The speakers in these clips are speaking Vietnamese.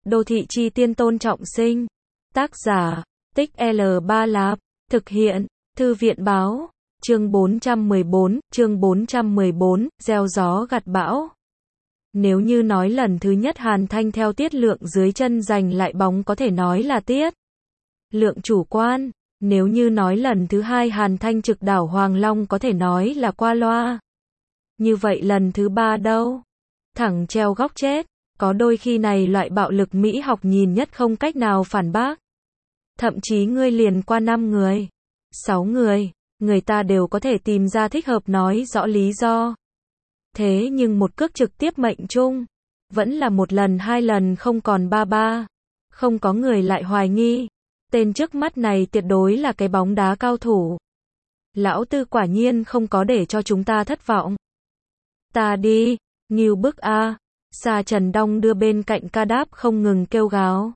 Đô thị chi tiên Tôn Trọng Sinh. Tác giả, Tích L3 Lạp. Thực hiện, Thư viện báo. Chương 414, gieo gió gặt bão. Nếu như nói lần thứ nhất Hàn Thanh theo Tiết Lượng dưới chân giành lại bóng có thể nói là Tiết Lượng chủ quan. Nếu như nói lần thứ hai Hàn Thanh trực đảo Hoàng Long có thể nói là qua loa. Như vậy lần thứ ba đâu? Thẳng treo góc chết. Có đôi khi này loại bạo lực mỹ học nhìn nhất không cách nào phản bác. Thậm chí ngươi liền qua 5 người, 6 người, người ta đều có thể tìm ra thích hợp nói rõ lý do. Thế nhưng một cước trực tiếp mệnh trung, vẫn là một lần 2 lần không còn 3-3. Không có người lại hoài nghi. Tên trước mắt này tuyệt đối là cái bóng đá cao thủ. Lão Tư quả nhiên không có để cho chúng ta thất vọng. Ta đi, nghiêu bức a. Sa Trần đong đưa bên cạnh Ca Đáp không ngừng kêu gào.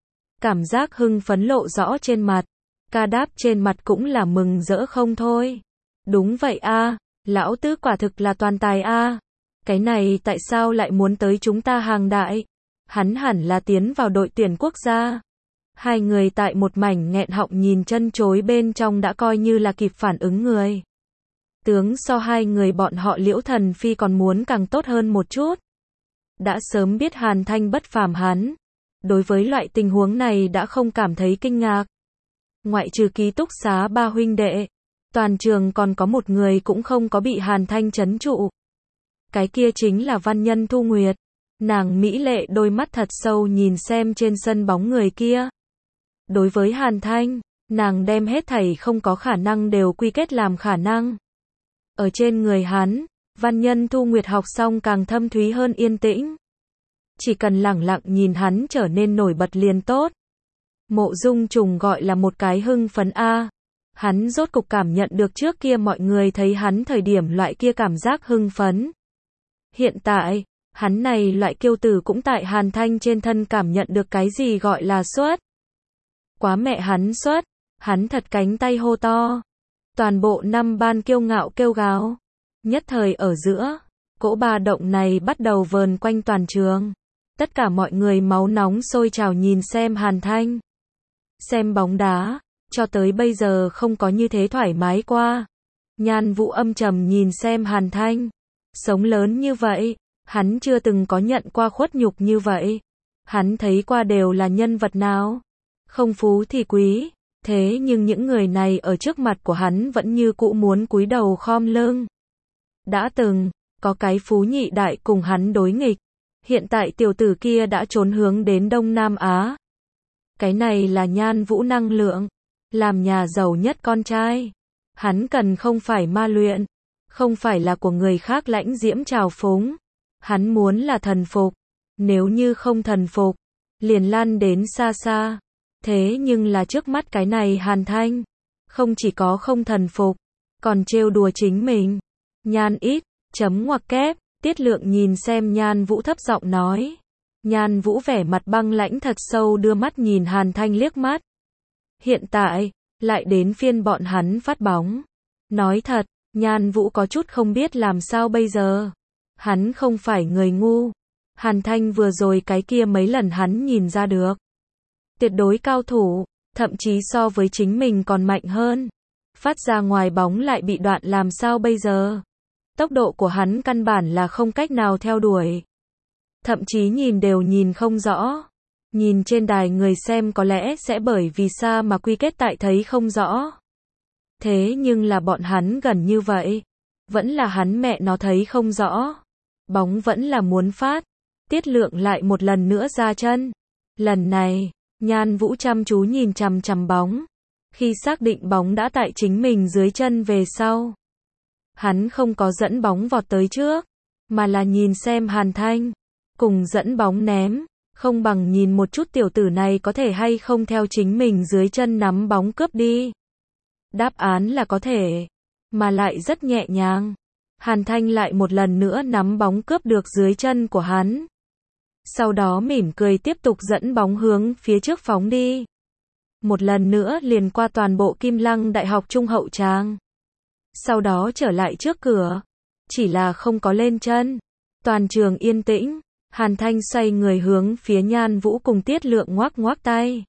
Cảm giác hưng phấn lộ rõ trên mặt. Ca Đáp trên mặt cũng là mừng rỡ không thôi. Đúng vậy a, lão Tứ quả thực là toàn tài a. Cái này tại sao lại muốn tới chúng ta hàng đại? Hắn hẳn là tiến vào đội tuyển quốc gia. Hai người tại một mảnh nghẹn họng nhìn chân chối bên trong đã coi như là kịp phản ứng người. Tướng so hai người bọn họ Liễu Thần Phi còn muốn càng tốt hơn một chút. Đã sớm biết Hàn Thanh bất phàm hắn. Đối với loại tình huống này đã không cảm thấy kinh ngạc. Ngoại trừ ký túc xá ba huynh đệ, toàn trường còn có một người cũng không có bị Hàn Thanh trấn trụ. Cái kia chính là Văn Nhân Thu Nguyệt. Nàng mỹ lệ đôi mắt thật sâu nhìn xem trên sân bóng người kia. Đối với Hàn Thanh, nàng đem hết thảy không có khả năng đều quy kết làm khả năng. Ở trên người hắn, Văn Nhân Thu Nguyệt học xong càng thâm thúy hơn yên tĩnh. Chỉ cần lẳng lặng nhìn hắn trở nên nổi bật liền tốt. Mộ Dung Trùng gọi là một cái hưng phấn a. Hắn rốt cục cảm nhận được trước kia mọi người thấy hắn thời điểm loại kia cảm giác hưng phấn. Hiện tại, hắn này loại kiêu tử cũng tại Hàn Thanh trên thân cảm nhận được cái gì gọi là xuất. Quá mẹ hắn xuất, hắn thật cánh tay hô to. Toàn bộ năm ban kiêu ngạo kêu gào. Nhất thời ở giữa, cỗ ba động này bắt đầu vờn quanh toàn trường. Tất cả mọi người máu nóng sôi trào nhìn xem Hàn Thanh. Xem bóng đá, cho tới bây giờ không có như thế thoải mái qua. Nhan Vũ âm trầm nhìn xem Hàn Thanh. Sống lớn như vậy, hắn chưa từng có nhận qua khuất nhục như vậy. Hắn thấy qua đều là nhân vật nào? Không phú thì quý. Thế nhưng những người này ở trước mặt của hắn vẫn như cũ muốn cúi đầu khom lưng. Đã từng, có cái phú nhị đại cùng hắn đối nghịch. Hiện tại tiểu tử kia đã trốn hướng đến Đông Nam Á. Cái này là Nhan Vũ năng lượng. Làm nhà giàu nhất con trai. Hắn cần không phải ma luyện. Không phải là của người khác lãnh diễm trào phúng. Hắn muốn là thần phục. Nếu như không thần phục, liền lăn đến xa xa. Thế nhưng là trước mắt cái này Hàn Thanh. Không chỉ có không thần phục, còn trêu đùa chính mình. Nhan ít, chấm ngoặc kép. Tiết Lượng nhìn xem Nhan Vũ thấp giọng nói. Nhan Vũ vẻ mặt băng lãnh thật sâu đưa mắt nhìn Hàn Thanh liếc mắt. Hiện tại, lại đến phiên bọn hắn phát bóng. Nói thật, Nhan Vũ có chút không biết làm sao bây giờ. Hắn không phải người ngu. Hàn Thanh vừa rồi cái kia mấy lần hắn nhìn ra được. Tuyệt đối cao thủ, thậm chí so với chính mình còn mạnh hơn. Phát ra ngoài bóng lại bị đoạn làm sao bây giờ? Tốc độ của hắn căn bản là không cách nào theo đuổi. Thậm chí nhìn đều nhìn không rõ. Nhìn trên đài người xem có lẽ sẽ bởi vì xa mà quy kết tại thấy không rõ. Thế nhưng là bọn hắn gần như vậy. Vẫn là hắn mẹ nó thấy không rõ. Bóng vẫn là muốn phát. Tiết Lượng lại một lần nữa ra chân. Lần này, Nhan Vũ chăm chú nhìn chằm chằm bóng. Khi xác định bóng đã tại chính mình dưới chân về sau. Hắn không có dẫn bóng vọt tới trước, mà là nhìn xem Hàn Thanh. Cùng dẫn bóng ném, không bằng nhìn một chút tiểu tử này có thể hay không theo chính mình dưới chân nắm bóng cướp đi. Đáp án là có thể, mà lại rất nhẹ nhàng. Hàn Thanh lại một lần nữa nắm bóng cướp được dưới chân của hắn. Sau đó mỉm cười tiếp tục dẫn bóng hướng phía trước phóng đi. Một lần nữa liền qua toàn bộ Kim Lăng Đại học Trung hậu tràng. Sau đó trở lại trước cửa. Chỉ là không có lên chân. Toàn trường yên tĩnh. Hàn Thanh xoay người hướng phía Nhan Vũ cùng Tiết Lượng ngoắc ngoắc tay.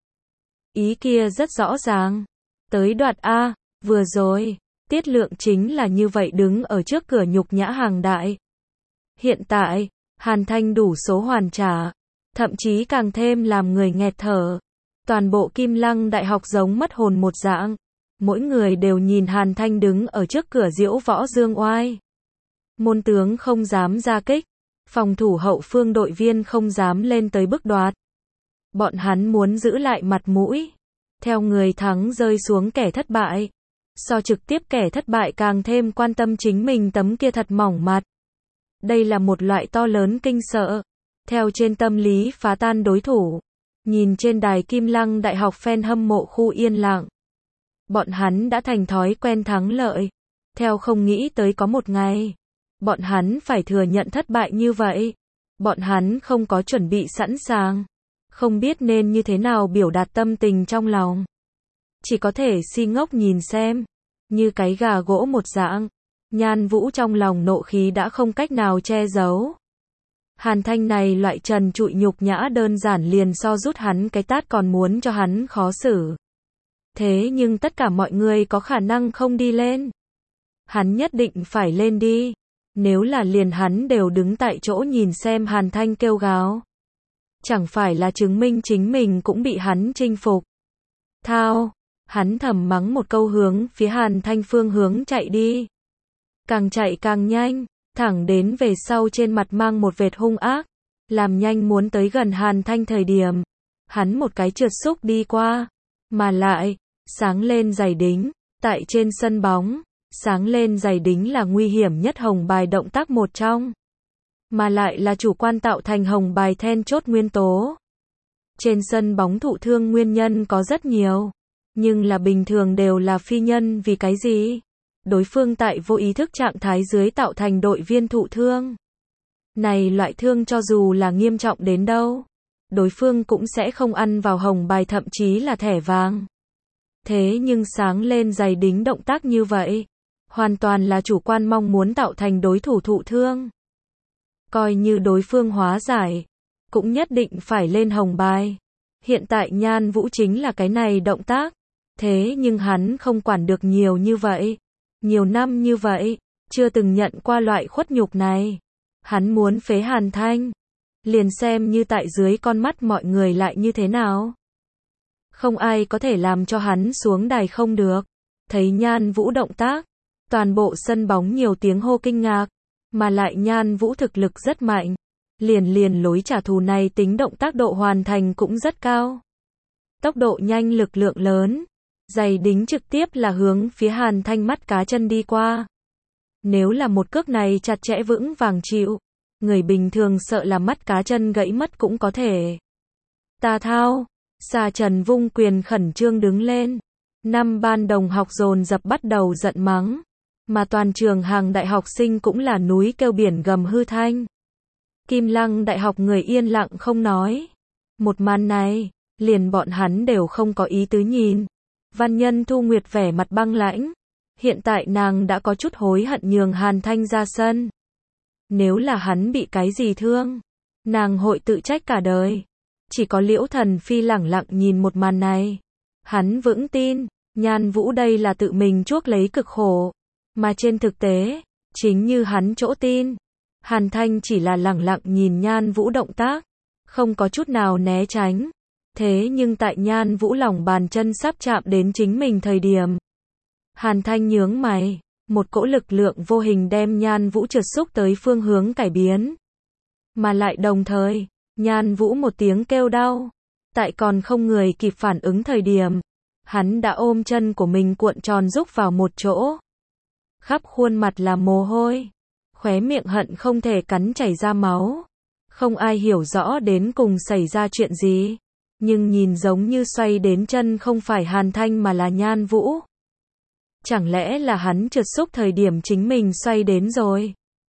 Ý kia rất rõ ràng. Tới đoạt A, vừa rồi, Tiết Lượng chính là như vậy đứng ở trước cửa nhục nhã hàng đại. Hiện tại, Hàn Thanh đủ số hoàn trả, thậm chí càng thêm làm người nghẹt thở. Toàn bộ Kim Lăng Đại học giống mất hồn một dạng. Mỗi người đều nhìn Hàn Thanh đứng ở trước cửa diễu võ dương oai. Môn tướng không dám ra kích, phòng thủ hậu phương đội viên không dám lên tới bức đoạt. Bọn hắn muốn giữ lại mặt mũi, theo người thắng rơi xuống kẻ thất bại. So trực tiếp kẻ thất bại càng thêm quan tâm chính mình tấm kia thật mỏng mặt. Đây là một loại to lớn kinh sợ, theo trên tâm lý phá tan đối thủ. Nhìn trên đài Kim Lăng Đại học fan hâm mộ khu yên lặng. Bọn hắn đã thành thói quen thắng lợi, theo không nghĩ tới có một ngày, bọn hắn phải thừa nhận thất bại như vậy. Bọn hắn không có chuẩn bị sẵn sàng, không biết nên như thế nào biểu đạt tâm tình trong lòng. Chỉ có thể si ngốc nhìn xem, như cái gà gỗ một dạng. Nhan Vũ trong lòng nộ khí đã không cách nào che giấu. Hàn Thanh này loại trần trụi nhục nhã đơn giản liền so rút hắn cái tát còn muốn cho hắn khó xử. Thế nhưng tất cả mọi người có khả năng không đi lên. Hắn nhất định phải lên đi. Nếu là liền hắn đều đứng tại chỗ nhìn xem Hàn Thanh kêu gào. Chẳng phải là chứng minh chính mình cũng bị hắn chinh phục. Thao, hắn thầm mắng một câu hướng phía Hàn Thanh phương hướng chạy đi. Càng chạy càng nhanh, thẳng đến về sau trên mặt mang một vệt hung ác. Làm nhanh muốn tới gần Hàn Thanh thời điểm. Hắn một cái trượt xúc đi qua. Mà lại, sáng lên giày đính, tại trên sân bóng, sáng lên giày đính là nguy hiểm nhất hồng bài động tác một trong. Mà lại là chủ quan tạo thành hồng bài then chốt nguyên tố. Trên sân bóng thụ thương nguyên nhân có rất nhiều, nhưng là bình thường đều là phi nhân. Vì cái gì? Đối phương tại vô ý thức trạng thái dưới tạo thành đội viên thụ thương. Này loại thương cho dù là nghiêm trọng đến đâu, đối phương cũng sẽ không ăn vào hồng bài thậm chí là thẻ vàng. Thế nhưng sáng lên giày đính động tác như vậy, hoàn toàn là chủ quan mong muốn tạo thành đối thủ thụ thương. Coi như đối phương hóa giải, cũng nhất định phải lên hồng bài. Hiện tại Nhan Vũ chính là cái này động tác. Thế nhưng hắn không quản được nhiều như vậy. Nhiều năm như vậy, chưa từng nhận qua loại khuất nhục này. Hắn muốn phế Hàn Thanh. Liền xem như tại dưới con mắt mọi người lại như thế nào. Không ai có thể làm cho hắn xuống đài không được. Thấy Nhan Vũ động tác, toàn bộ sân bóng nhiều tiếng hô kinh ngạc. Mà lại Nhan Vũ thực lực rất mạnh. Liền lối trả thù này tính động tác độ hoàn thành cũng rất cao. Tốc độ nhanh lực lượng lớn. Giày đính trực tiếp là hướng phía Hàn Thanh mắt cá chân đi qua. Nếu là một cước này chặt chẽ vững vàng chịu, người bình thường sợ là mắt cá chân gãy mất cũng có thể. Ta thao, Sa Trần vung quyền khẩn trương đứng lên. Năm ban đồng học dồn dập bắt đầu giận mắng. Mà toàn trường hàng đại học sinh cũng là núi kêu biển gầm hư thanh. Kim Lăng Đại học người yên lặng không nói. Một màn này, liền bọn hắn đều không có ý tứ nhìn. Văn Nhân Thu Nguyệt vẻ mặt băng lãnh. Hiện tại nàng đã có chút hối hận nhường Hàn Thanh ra sân. Nếu là hắn bị cái gì thương, nàng hội tự trách cả đời. Chỉ có Liễu Thần Phi lẳng lặng nhìn một màn này. Hắn vững tin, Nhan Vũ đây là tự mình chuốc lấy cực khổ. Mà trên thực tế, chính như hắn chỗ tin, Hàn Thanh chỉ là lẳng lặng nhìn Nhan Vũ động tác, không có chút nào né tránh. Thế nhưng tại Nhan Vũ lòng bàn chân sắp chạm đến chính mình thời điểm, Hàn Thanh nhướng mày, một cỗ lực lượng vô hình đem Nhan Vũ trượt xúc tới phương hướng cải biến. Mà lại đồng thời, Nhan Vũ một tiếng kêu đau, tại còn không người kịp phản ứng thời điểm, hắn đã ôm chân của mình cuộn tròn rúc vào một chỗ. Khắp khuôn mặt là mồ hôi, khóe miệng hận không thể cắn chảy ra máu. Không ai hiểu rõ đến cùng xảy ra chuyện gì, nhưng nhìn giống như xoay đến chân không phải Hàn Thanh mà là Nhan Vũ. Chẳng lẽ là hắn trượt xúc thời điểm chính mình xoay đến rồi?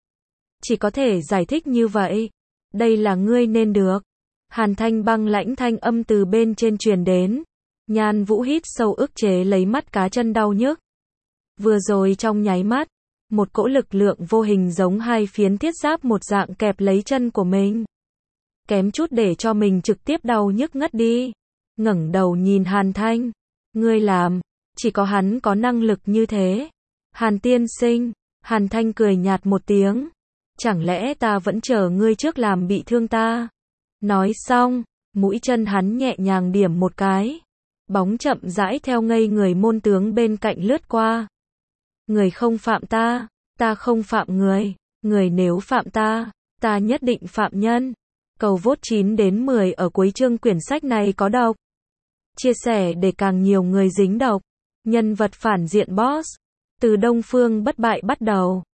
Chỉ có thể giải thích như vậy. Đây là ngươi nên được. Hàn Thanh băng lãnh thanh âm từ bên trên truyền đến. Nhan Vũ hít sâu ức chế lấy mắt cá chân đau nhức. Vừa rồi trong nháy mắt, một cỗ lực lượng vô hình giống hai phiến thiết giáp một dạng kẹp lấy chân của mình. kém chút để cho mình trực tiếp đau nhức ngất đi. Ngẩng đầu nhìn Hàn Thanh, ngươi làm, chỉ có hắn có năng lực như thế. Hàn tiên sinh, Hàn Thanh cười nhạt một tiếng, chẳng lẽ ta vẫn chờ ngươi trước làm bị thương ta? Nói xong, mũi chân hắn nhẹ nhàng điểm một cái, bóng chậm rãi theo ngây người môn tướng bên cạnh lướt qua. Người không phạm ta, ta không phạm người, người nếu phạm ta nhất định phạm nhân. Cầu vote 9 đến 10 ở cuối chương quyển sách này có độc. Chia sẻ để càng nhiều người dính độc. Nhân vật phản diện boss. Từ Đông Phương bất bại bắt đầu.